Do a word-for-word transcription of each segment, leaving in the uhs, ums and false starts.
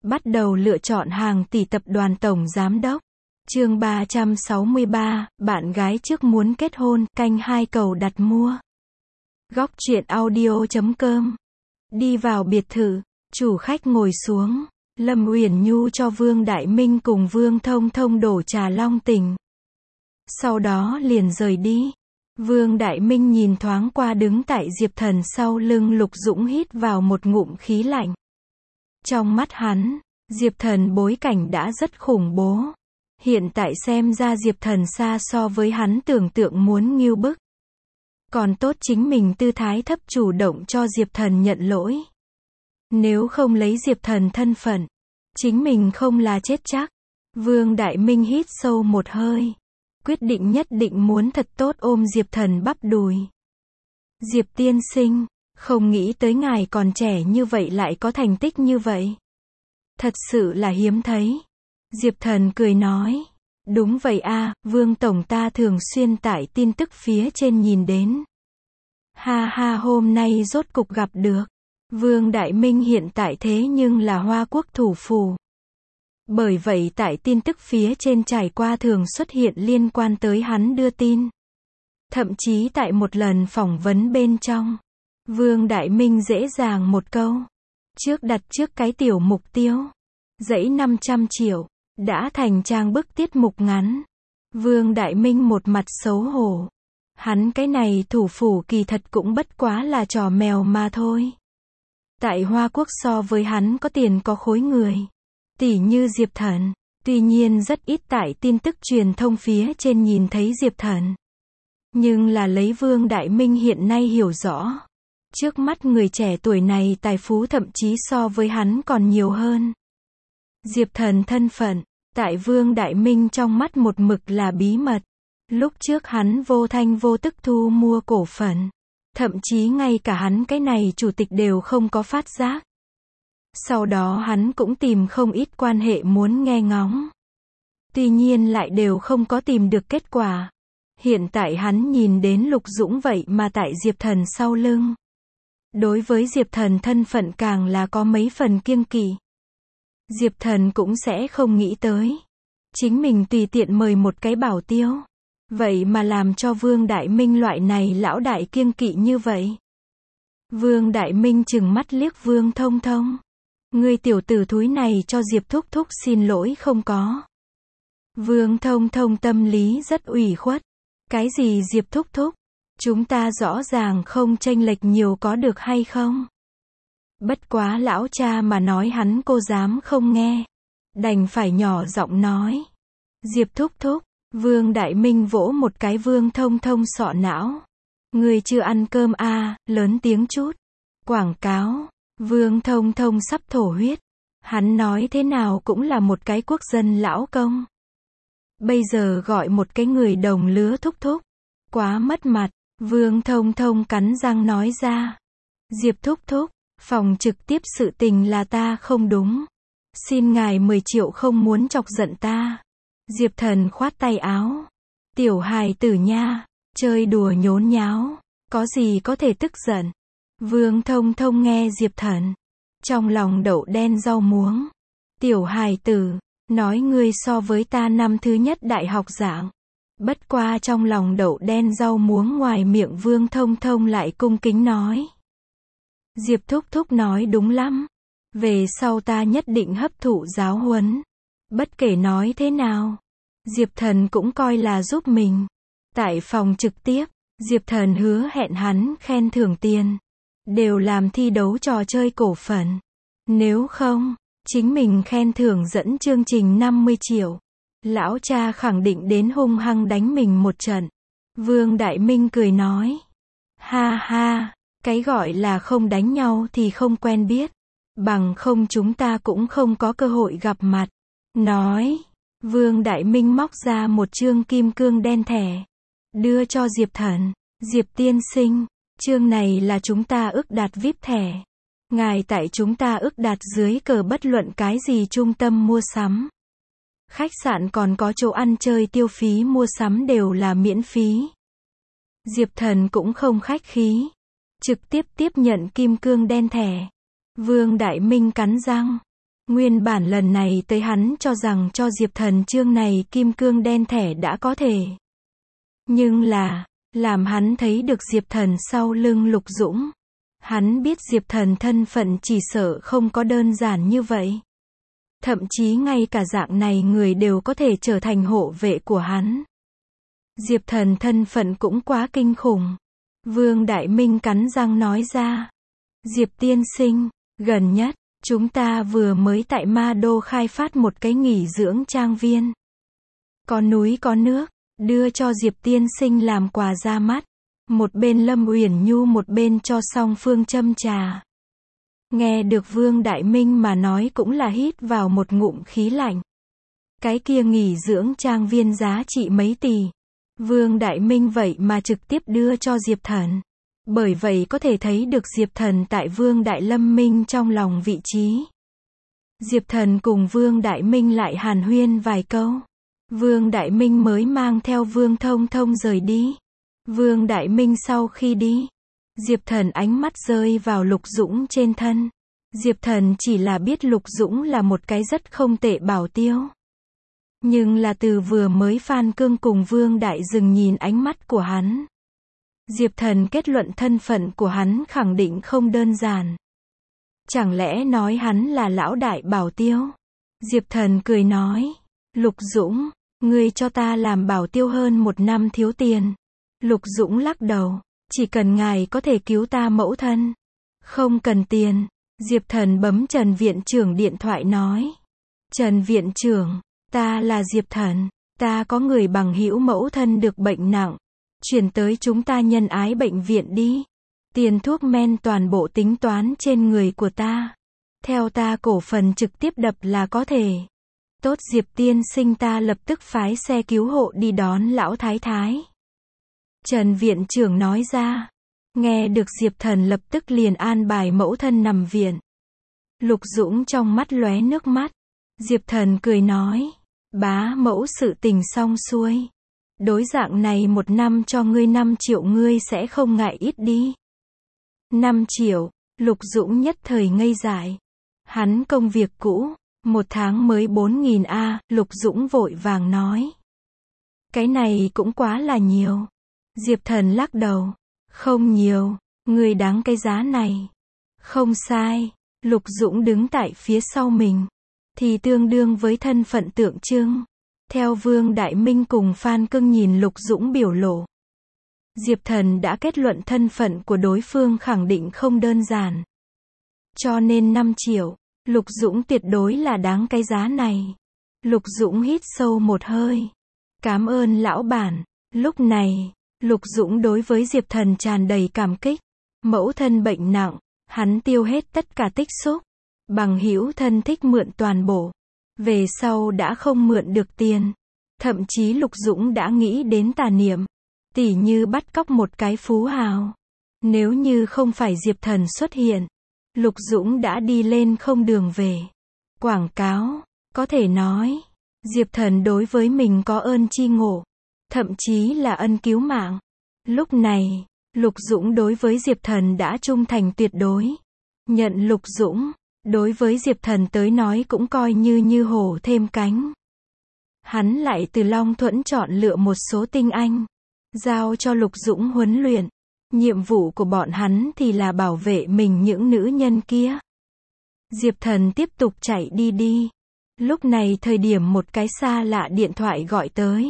Bắt đầu lựa chọn hàng tỷ tập đoàn tổng giám đốc. Chương ba trăm sáu mươi ba, bạn gái trước muốn kết hôn, canh hai cầu đặt mua. Góc truyện audio chấm com. Đi vào biệt thự, chủ khách ngồi xuống, Lâm Uyển Nhu cho Vương Đại Minh cùng Vương Thông Thông đổ trà long tình. Sau đó liền rời đi. Vương Đại Minh nhìn thoáng qua đứng tại Diệp Thần sau lưng Lục Dũng, hít vào một ngụm khí lạnh. Trong mắt hắn, Diệp Thần bối cảnh đã rất khủng bố. Hiện tại xem ra Diệp Thần xa so với hắn tưởng tượng muốn nghêu bức. Còn tốt chính mình tư thái thấp chủ động cho Diệp Thần nhận lỗi. Nếu không lấy Diệp Thần thân phận, chính mình không là chết chắc. Vương Đại Minh hít sâu một hơi, quyết định nhất định muốn thật tốt ôm Diệp Thần bắp đùi. Diệp tiên sinh, không nghĩ tới ngài còn trẻ như vậy lại có thành tích như vậy. Thật sự là hiếm thấy. Diệp Thần cười nói. Đúng vậy a, Vương Tổng ta thường xuyên tải tin tức phía trên nhìn đến. Ha ha, hôm nay rốt cục gặp được. Vương Đại Minh hiện tại thế nhưng là Hoa Quốc thủ phủ. Bởi vậy tại tin tức phía trên trải qua thường xuất hiện liên quan tới hắn đưa tin. Thậm chí tại một lần phỏng vấn bên trong, Vương Đại Minh dễ dàng một câu. Trước đặt trước cái tiểu mục tiêu. Dãy năm trăm triệu. Đã thành trang bức tiết mục ngắn. Vương Đại Minh một mặt xấu hổ. Hắn cái này thủ phủ kỳ thật cũng bất quá là trò mèo mà thôi. Tại Hoa Quốc so với hắn có tiền có khối người. Tỷ như Diệp Thần. Tuy nhiên rất ít tại tin tức truyền thông phía trên nhìn thấy Diệp Thần. Nhưng là lấy Vương Đại Minh hiện nay hiểu rõ. Trước mắt người trẻ tuổi này tài phú thậm chí so với hắn còn nhiều hơn. Diệp Thần thân phận, tại Vương Đại Minh trong mắt một mực là bí mật. Lúc trước hắn vô thanh vô tức thu mua cổ phần. Thậm chí ngay cả hắn cái này chủ tịch đều không có phát giác. Sau đó hắn cũng tìm không ít quan hệ muốn nghe ngóng. Tuy nhiên lại đều không có tìm được kết quả. Hiện tại hắn nhìn đến Lục Dũng vậy mà tại Diệp Thần sau lưng. Đối với Diệp Thần thân phận càng là có mấy phần kiêng kỵ. Diệp Thần cũng sẽ không nghĩ tới. Chính mình tùy tiện mời một cái bảo tiêu. Vậy mà làm cho Vương Đại Minh loại này lão đại kiêng kỵ như vậy. Vương Đại Minh trừng mắt liếc Vương Thông Thông. Ngươi tiểu tử thúi này cho Diệp Thúc Thúc xin lỗi không có. Vương Thông Thông tâm lý rất ủy khuất. Cái gì Diệp Thúc Thúc? Chúng ta rõ ràng không chênh lệch nhiều có được hay không? Bất quá lão cha mà nói hắn cô dám không nghe. Đành phải nhỏ giọng nói. Diệp Thúc Thúc. Vương Đại Minh vỗ một cái Vương Thông Thông sọ não. Người chưa ăn cơm à, lớn tiếng chút. Quảng cáo. Vương Thông Thông sắp thổ huyết. Hắn nói thế nào cũng là một cái quốc dân lão công. Bây giờ gọi một cái người đồng lứa thúc thúc. Quá mất mặt. Vương Thông Thông cắn răng nói ra. Diệp Thúc Thúc. Phòng trực tiếp sự tình là ta không đúng. Xin ngài mười triệu không muốn chọc giận ta. Diệp Thần khoát tay áo. Tiểu hài tử nha. Chơi đùa nhốn nháo. Có gì có thể tức giận. Vương Thông Thông nghe Diệp Thần. Trong lòng đậu đen rau muống. Tiểu hài tử. Nói ngươi so với ta năm thứ nhất đại học giảng. Bất qua trong lòng đậu đen rau muống ngoài miệng Vương Thông Thông lại cung kính nói. Diệp Thúc Thúc nói đúng lắm. Về sau ta nhất định hấp thụ giáo huấn. Bất kể nói thế nào. Diệp Thần cũng coi là giúp mình. Tại phòng trực tiếp, Diệp Thần hứa hẹn hắn khen thưởng tiền. Đều làm thi đấu trò chơi cổ phần. Nếu không, chính mình khen thưởng dẫn chương trình năm mươi triệu. Lão cha khẳng định đến hung hăng đánh mình một trận. Vương Đại Minh cười nói. Ha ha, cái gọi là không đánh nhau thì không quen biết. Bằng không chúng ta cũng không có cơ hội gặp mặt. Nói. Vương Đại Minh móc ra một chương kim cương đen thẻ. Đưa cho Diệp Thần. Diệp tiên sinh. Chương này là chúng ta ước đạt vi ai pi thẻ. Ngài tại chúng ta ước đạt dưới cờ bất luận cái gì trung tâm mua sắm. Khách sạn còn có chỗ ăn chơi tiêu phí mua sắm đều là miễn phí. Diệp Thần cũng không khách khí. Trực tiếp tiếp nhận kim cương đen thẻ. Vương Đại Minh cắn răng. Nguyên bản lần này tới hắn cho rằng cho Diệp Thần chương này kim cương đen thẻ đã có thể. Nhưng là, làm hắn thấy được Diệp Thần sau lưng Lục Dũng. Hắn biết Diệp Thần thân phận chỉ sợ không có đơn giản như vậy. Thậm chí ngay cả dạng này người đều có thể trở thành hộ vệ của hắn. Diệp Thần thân phận cũng quá kinh khủng. Vương Đại Minh cắn răng nói ra. Diệp tiên sinh, gần nhất, chúng ta vừa mới tại Ma Đô khai phát một cái nghỉ dưỡng trang viên. Có núi có nước, đưa cho Diệp tiên sinh làm quà ra mắt. Một bên Lâm Uyển Nhu một bên cho Song Phương châm trà. Nghe được Vương Đại Minh mà nói cũng là hít vào một ngụm khí lạnh. Cái kia nghỉ dưỡng trang viên giá trị mấy tỷ. Vương Đại Minh vậy mà trực tiếp đưa cho Diệp Thần. Bởi vậy có thể thấy được Diệp Thần tại Vương Đại Lâm Minh trong lòng vị trí. Diệp Thần cùng Vương Đại Minh lại hàn huyên vài câu. Vương Đại Minh mới mang theo Vương Thông Thông rời đi. Vương Đại Minh sau khi đi, Diệp Thần ánh mắt rơi vào Lục Dũng trên thân. Diệp Thần chỉ là biết Lục Dũng là một cái rất không tệ bảo tiêu. Nhưng là từ vừa mới Phan Cương cùng Vương Đại dừng nhìn ánh mắt của hắn. Diệp Thần kết luận thân phận của hắn khẳng định không đơn giản. Chẳng lẽ nói hắn là lão đại bảo tiêu? Diệp Thần cười nói, Lục Dũng, ngươi cho ta làm bảo tiêu hơn một năm thiếu tiền. Lục Dũng lắc đầu, chỉ cần ngài có thể cứu ta mẫu thân. Không cần tiền. Diệp Thần bấm Trần viện trưởng điện thoại nói. Trần viện trưởng, ta là Diệp Thần, ta có người bằng hữu mẫu thân được bệnh nặng. Chuyển tới chúng ta nhân ái bệnh viện đi. Tiền thuốc men toàn bộ tính toán trên người của ta. Theo ta cổ phần trực tiếp đập là có thể. Tốt Diệp tiên sinh, ta lập tức phái xe cứu hộ đi đón lão thái thái. Trần viện trưởng nói ra. Nghe được Diệp Thần lập tức liền an bài mẫu thân nằm viện. Lục Dũng trong mắt lóe nước mắt. Diệp Thần cười nói. Bá mẫu sự tình xong xuôi. Đối dạng này một năm cho ngươi năm triệu ngươi sẽ không ngại ít đi. năm triệu, Lục Dũng nhất thời ngây dại. Hắn công việc cũ, một tháng mới bốn nghìn a, Lục Dũng vội vàng nói. Cái này cũng quá là nhiều. Diệp Thần lắc đầu. Không nhiều, ngươi đáng cái giá này. Không sai, Lục Dũng đứng tại phía sau mình. Thì tương đương với thân phận tượng trưng. Theo Vương Đại Minh cùng Phan Cương nhìn Lục Dũng biểu lộ. Diệp Thần đã kết luận thân phận của đối phương khẳng định không đơn giản. Cho nên năm triệu, Lục Dũng tuyệt đối là đáng cái giá này. Lục Dũng hít sâu một hơi. Cảm ơn lão bản. Lúc này, Lục Dũng đối với Diệp Thần tràn đầy cảm kích. Mẫu thân bệnh nặng, hắn tiêu hết tất cả tích xúc. Bằng hữu thân thích mượn toàn bộ. Về sau đã không mượn được tiền. Thậm chí Lục Dũng đã nghĩ đến tà niệm. Tỉ như bắt cóc một cái phú hào. Nếu như không phải Diệp Thần xuất hiện, Lục Dũng đã đi lên không đường về. Quảng cáo, có thể nói, Diệp Thần đối với mình có ơn chi ngộ. Thậm chí là ân cứu mạng. Lúc này, Lục Dũng đối với Diệp Thần đã trung thành tuyệt đối. Nhận Lục Dũng, đối với Diệp Thần tới nói cũng coi như như hổ thêm cánh. Hắn lại từ Long Thuẫn chọn lựa một số tinh anh, giao cho Lục Dũng huấn luyện. Nhiệm vụ của bọn hắn thì là bảo vệ mình những nữ nhân kia. Diệp Thần tiếp tục chạy đi đi. Lúc này thời điểm một cái xa lạ điện thoại gọi tới.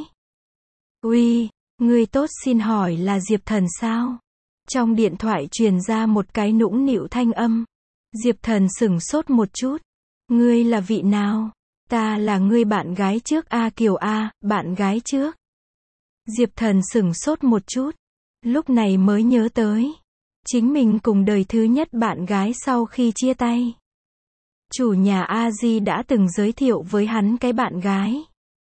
Uy, người tốt, xin hỏi là Diệp Thần sao? Trong điện thoại truyền ra một cái nũng nịu thanh âm. Diệp Thần sửng sốt một chút. Ngươi là vị nào? Ta là ngươi bạn gái trước A Kiều A, bạn gái trước. Diệp Thần sửng sốt một chút. Lúc này mới nhớ tới. Chính mình cùng đời thứ nhất bạn gái sau khi chia tay. Chủ nhà A Di đã từng giới thiệu với hắn cái bạn gái.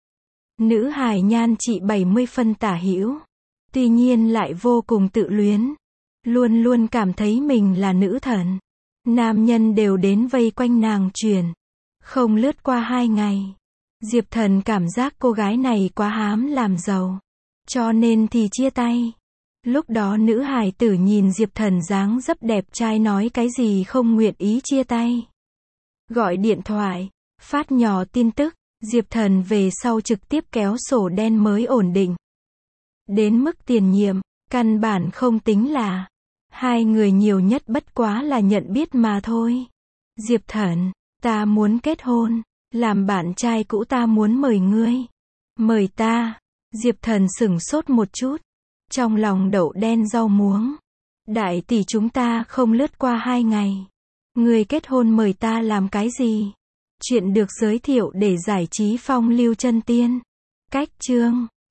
Nữ hài nhan trị bảy mươi phân tả hữu. Tuy nhiên lại vô cùng tự luyến. Luôn luôn cảm thấy mình là nữ thần. Nam nhân đều đến vây quanh nàng truyền. Không lướt qua hai ngày. Diệp Thần cảm giác cô gái này quá hám làm giàu. Cho nên thì chia tay. Lúc đó nữ hài tử nhìn Diệp Thần dáng dấp đẹp trai nói cái gì không nguyện ý chia tay. gọi điện thoại, phát nhỏ tin tức, Diệp Thần về sau trực tiếp kéo sổ đen mới ổn định. Đến mức tiền nhiệm, căn bản không tính là. Hai người nhiều nhất bất quá là nhận biết mà thôi. Diệp Thần, ta muốn kết hôn, làm bạn trai cũ ta muốn mời ngươi. Mời ta. Diệp Thần sửng sốt một chút. Trong lòng đậu đen rau muống. Đại tỷ chúng ta không lướt qua hai ngày. Ngươi kết hôn mời ta làm cái gì? Chuyện được giới thiệu để giải trí phong lưu chân tiên. Cách chương